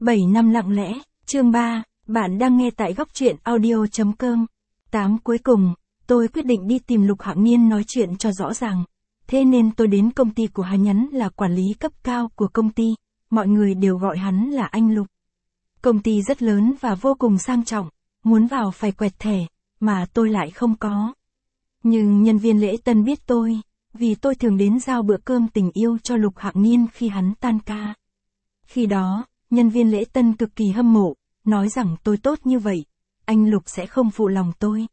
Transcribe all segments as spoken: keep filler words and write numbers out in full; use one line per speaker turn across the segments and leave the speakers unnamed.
bảy năm lặng lẽ, chương ba, bạn đang nghe tại góc truyện audio chấm com. tám Cuối cùng, tôi quyết định đi tìm Lục Hạng Niên nói chuyện cho rõ ràng. Thế nên tôi đến công ty của hắn, nhắn là quản lý cấp cao của công ty, mọi người đều gọi hắn là anh Lục. Công ty rất lớn và vô cùng sang trọng, muốn vào phải quẹt thẻ, mà tôi lại không có. Nhưng nhân viên lễ tân biết tôi, vì tôi thường đến giao bữa cơm tình yêu cho Lục Hạng Niên khi hắn tan ca. Khi đó, nhân viên lễ tân cực kỳ hâm mộ, nói rằng tôi tốt như vậy, anh Lục sẽ không phụ lòng tôi.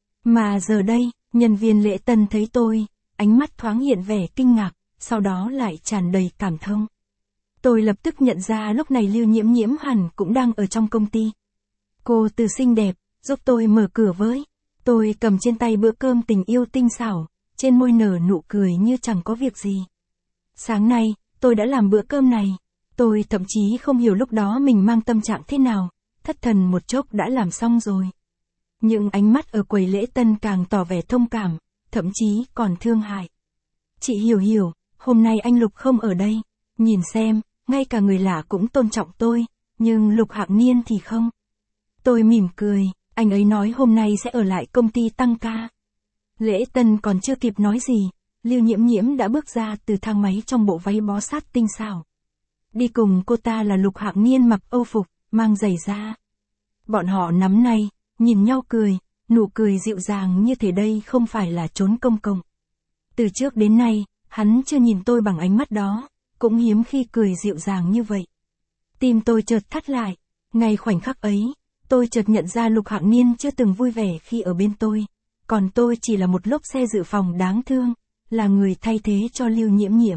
Mà giờ đây, nhân viên lễ tân thấy tôi, ánh mắt thoáng hiện vẻ kinh ngạc, sau đó lại tràn đầy cảm thông. Tôi lập tức nhận ra lúc này Lưu Nhiễm Nhiễm hẳn cũng đang ở trong công ty. Cô từ xinh đẹp, giúp tôi mở cửa với. Tôi cầm trên tay bữa cơm tình yêu tinh xảo, trên môi nở nụ cười như chẳng có việc gì. Sáng nay, tôi đã làm bữa cơm này. Tôi thậm chí không hiểu lúc đó mình mang tâm trạng thế nào, thất thần một chốc đã làm xong rồi. Nhưng ánh mắt ở quầy lễ tân càng tỏ vẻ thông cảm, thậm chí còn thương hại. Chị hiểu hiểu, hôm nay anh Lục không ở đây, nhìn xem, ngay cả người lạ cũng tôn trọng tôi, nhưng Lục Hạng Niên thì không. Tôi mỉm cười, anh ấy nói hôm nay sẽ ở lại công ty tăng ca. Lễ tân còn chưa kịp nói gì, Lưu Nhiễm Nhiễm đã bước ra từ thang máy trong bộ váy bó sát tinh xảo. Đi cùng cô ta là Lục Hạng Niên mặc âu phục, mang giày da. Bọn họ nắm tay, nhìn nhau cười, nụ cười dịu dàng như thể đây không phải là chốn công cộng. Từ trước đến nay, hắn chưa nhìn tôi bằng ánh mắt đó, cũng hiếm khi cười dịu dàng như vậy. Tim tôi chợt thắt lại, ngay khoảnh khắc ấy, tôi chợt nhận ra Lục Hạng Niên chưa từng vui vẻ khi ở bên tôi, còn tôi chỉ là một lốp xe dự phòng đáng thương, là người thay thế cho Lưu Nhiễm Nhiễm.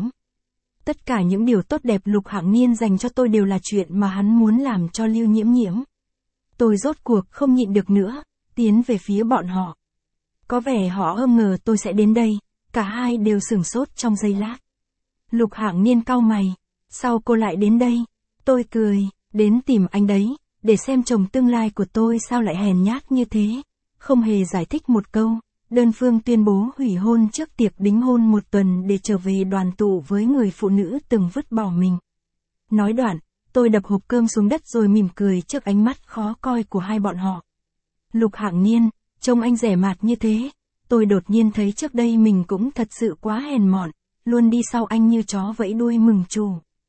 Tất cả những điều tốt đẹp Lục Hạng Niên dành cho tôi đều là chuyện mà hắn muốn làm cho Lưu Nhiễm Nhiễm. Tôi rốt cuộc không nhịn được nữa, tiến về phía bọn họ. Có vẻ họ không ngờ tôi sẽ đến đây, cả hai đều sửng sốt trong giây lát. Lục Hạng Niên cau mày, sao cô lại đến đây? Tôi cười, đến tìm anh đấy, để xem chồng tương lai của tôi sao lại hèn nhát như thế. Không hề giải thích một câu, đơn phương tuyên bố hủy hôn trước tiệc đính hôn một tuần để trở về đoàn tụ với người phụ nữ từng vứt bỏ mình. Nói đoạn, tôi đập hộp cơm xuống đất rồi mỉm cười trước ánh mắt khó coi của hai bọn họ. Lục Hạng Niên, trông anh rẻ mạt như thế, tôi đột nhiên thấy trước đây mình cũng thật sự quá hèn mọn, luôn đi sau anh như chó vẫy đuôi mừng chủ.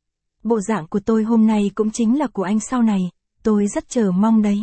Bộ dạng của tôi hôm nay cũng chính là của anh sau này, tôi rất chờ mong đấy.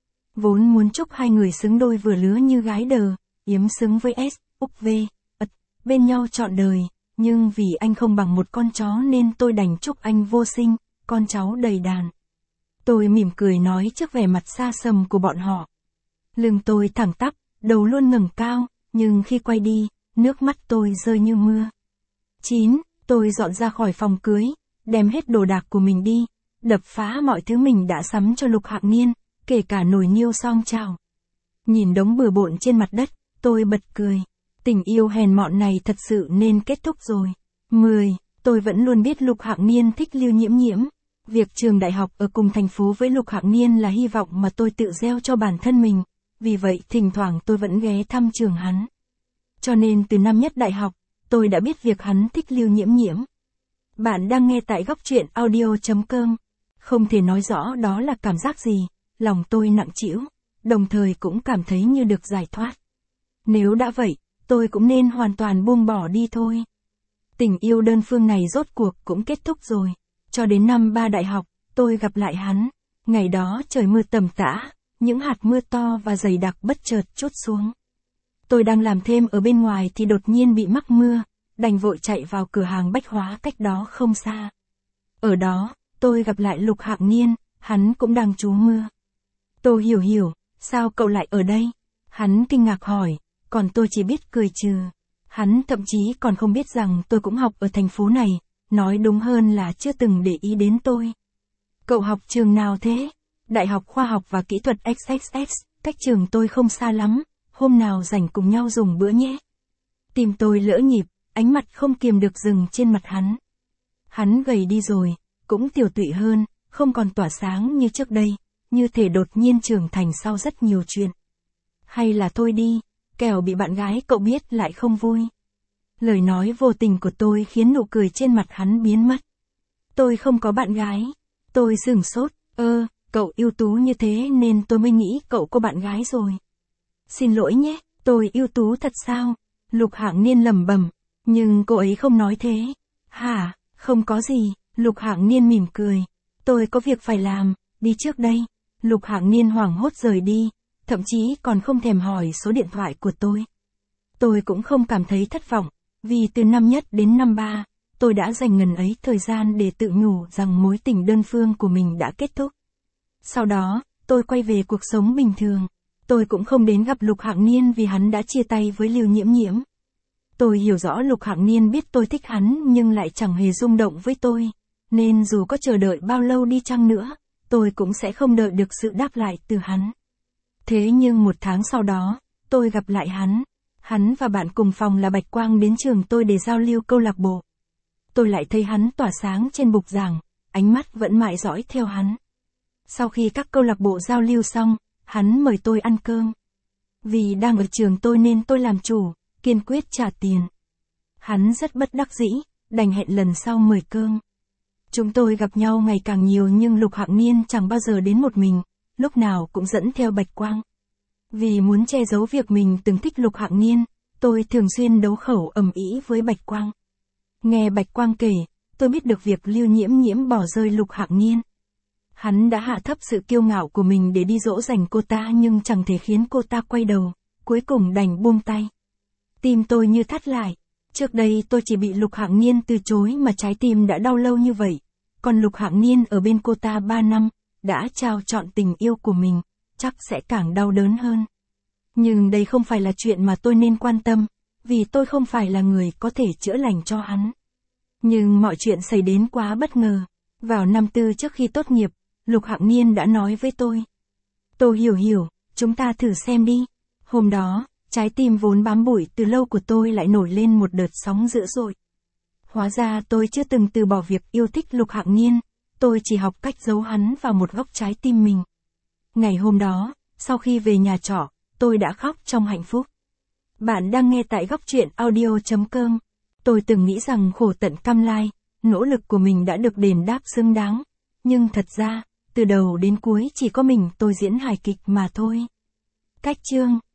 Vốn muốn chúc hai người xứng đôi vừa lứa như gái đờ, yếm xứng với S, úc V, ật, bên nhau trọn đời, nhưng vì anh không bằng một con chó nên tôi đành chúc anh vô sinh, con cháu đầy đàn. Tôi mỉm cười nói trước vẻ mặt xa sầm của bọn họ. Lưng tôi thẳng tắp, đầu luôn ngẩng cao, nhưng khi quay đi, nước mắt tôi rơi như mưa. chín Tôi dọn ra khỏi phòng cưới, đem hết đồ đạc của mình đi, đập phá mọi thứ mình đã sắm cho Lục Hạng Niên, kể cả nồi niêu xoong chảo. Nhìn đống bừa bộn trên mặt đất, tôi bật cười. Tình yêu hèn mọn này thật sự nên kết thúc rồi. mười Tôi vẫn luôn biết Lục Hạng Niên thích Lưu Nhiễm Nhiễm. Việc trường đại học ở cùng thành phố với Lục Hạng Niên là hy vọng mà tôi tự gieo cho bản thân mình. Vì vậy thỉnh thoảng tôi vẫn ghé thăm trường hắn. Cho nên từ năm nhất đại học, tôi đã biết việc hắn thích Lưu Nhiễm Nhiễm. Bạn đang nghe tại góc truyện audio chấm com. Không thể nói rõ đó là cảm giác gì, lòng tôi nặng trĩu, đồng thời cũng cảm thấy như được giải thoát. Nếu đã vậy, tôi cũng nên hoàn toàn buông bỏ đi thôi. Tình yêu đơn phương này rốt cuộc cũng kết thúc rồi. Cho đến năm ba đại học, tôi gặp lại hắn. Ngày đó trời mưa tầm tã, những hạt mưa to và dày đặc bất chợt trút xuống. Tôi đang làm thêm ở bên ngoài thì đột nhiên bị mắc mưa, đành vội chạy vào cửa hàng bách hóa cách đó không xa. Ở đó, tôi gặp lại Lục Hạng Niên, hắn cũng đang trú mưa. Tôi hiểu hiểu, sao cậu lại ở đây? Hắn kinh ngạc hỏi, còn tôi chỉ biết cười trừ. Hắn thậm chí còn không biết rằng tôi cũng học ở thành phố này, nói đúng hơn là chưa từng để ý đến tôi. Cậu học trường nào thế? Đại học Khoa học và Kỹ thuật ích ích ích, cách trường tôi không xa lắm, hôm nào rảnh cùng nhau dùng bữa nhé. Tim tôi lỡ nhịp, ánh mặt không kiềm được dừng trên mặt hắn. Hắn gầy đi rồi, cũng tiều tụy hơn, không còn tỏa sáng như trước đây, như thể đột nhiên trưởng thành sau rất nhiều chuyện. Hay là thôi đi, kẻo bị bạn gái cậu biết lại không vui. Lời nói vô tình của tôi khiến nụ cười trên mặt hắn biến mất. Tôi không có bạn gái. Tôi sửng sốt, Ơ, cậu ưu tú như thế nên tôi mới nghĩ cậu có bạn gái rồi. Xin lỗi nhé, tôi ưu tú thật sao? Lục Hạng Niên lẩm bẩm, nhưng cô ấy không nói thế. Hả, không có gì, Lục Hạng Niên mỉm cười. Tôi có việc phải làm, đi trước đây. Lục Hạng Niên hoảng hốt rời đi, thậm chí còn không thèm hỏi số điện thoại của tôi. Tôi cũng không cảm thấy thất vọng, vì từ năm nhất đến năm ba, tôi đã dành ngần ấy thời gian để tự nhủ rằng mối tình đơn phương của mình đã kết thúc. Sau đó, tôi quay về cuộc sống bình thường. Tôi cũng không đến gặp Lục Hạng Niên vì hắn đã chia tay với Lưu Nhiễm Nhiễm. Tôi hiểu rõ Lục Hạng Niên biết tôi thích hắn nhưng lại chẳng hề rung động với tôi, nên dù có chờ đợi bao lâu đi chăng nữa, tôi cũng sẽ không đợi được sự đáp lại từ hắn. Thế nhưng một tháng sau đó, tôi gặp lại hắn. Hắn và bạn cùng phòng là Bạch Quang đến trường tôi để giao lưu câu lạc bộ. Tôi lại thấy hắn tỏa sáng trên bục giảng, ánh mắt vẫn mãi dõi theo hắn. Sau khi các câu lạc bộ giao lưu xong, hắn mời tôi ăn cơm. Vì đang ở trường tôi nên tôi làm chủ, kiên quyết trả tiền. Hắn rất bất đắc dĩ, đành hẹn lần sau mời cơm. Chúng tôi gặp nhau ngày càng nhiều nhưng Lục Hạng Niên chẳng bao giờ đến một mình, lúc nào cũng dẫn theo Bạch Quang. Vì muốn che giấu việc mình từng thích Lục Hạng Niên, tôi thường xuyên đấu khẩu ầm ĩ với Bạch Quang. Nghe Bạch Quang kể, tôi biết được việc Lưu Nhiễm Nhiễm bỏ rơi Lục Hạng Niên. Hắn đã hạ thấp sự kiêu ngạo của mình để đi dỗ dành cô ta nhưng chẳng thể khiến cô ta quay đầu, cuối cùng đành buông tay. Tim tôi như thắt lại. Trước đây tôi chỉ bị Lục Hạng Niên từ chối mà trái tim đã đau lâu như vậy. Còn Lục Hạng Niên ở bên cô ta ba năm, đã trao trọn tình yêu của mình, chắc sẽ càng đau đớn hơn. Nhưng đây không phải là chuyện mà tôi nên quan tâm, vì tôi không phải là người có thể chữa lành cho hắn. Nhưng mọi chuyện xảy đến quá bất ngờ. Vào năm tư trước khi tốt nghiệp, Lục Hạng Niên đã nói với tôi. Tôi hiểu hiểu, chúng ta thử xem đi. Hôm đó, trái tim vốn bám bụi từ lâu của tôi lại nổi lên một đợt sóng dữ dội. Hóa ra tôi chưa từng từ bỏ việc yêu thích Lục Hạng Niên, tôi chỉ học cách giấu hắn vào một góc trái tim mình. Ngày hôm đó, sau khi về nhà trọ, tôi đã khóc trong hạnh phúc. Bạn đang nghe tại góc truyện audio chấm com. Tôi từng nghĩ rằng khổ tận cam lai, nỗ lực của mình đã được đền đáp xứng đáng. Nhưng thật ra, từ đầu đến cuối chỉ có mình tôi diễn hài kịch mà thôi. Cách chương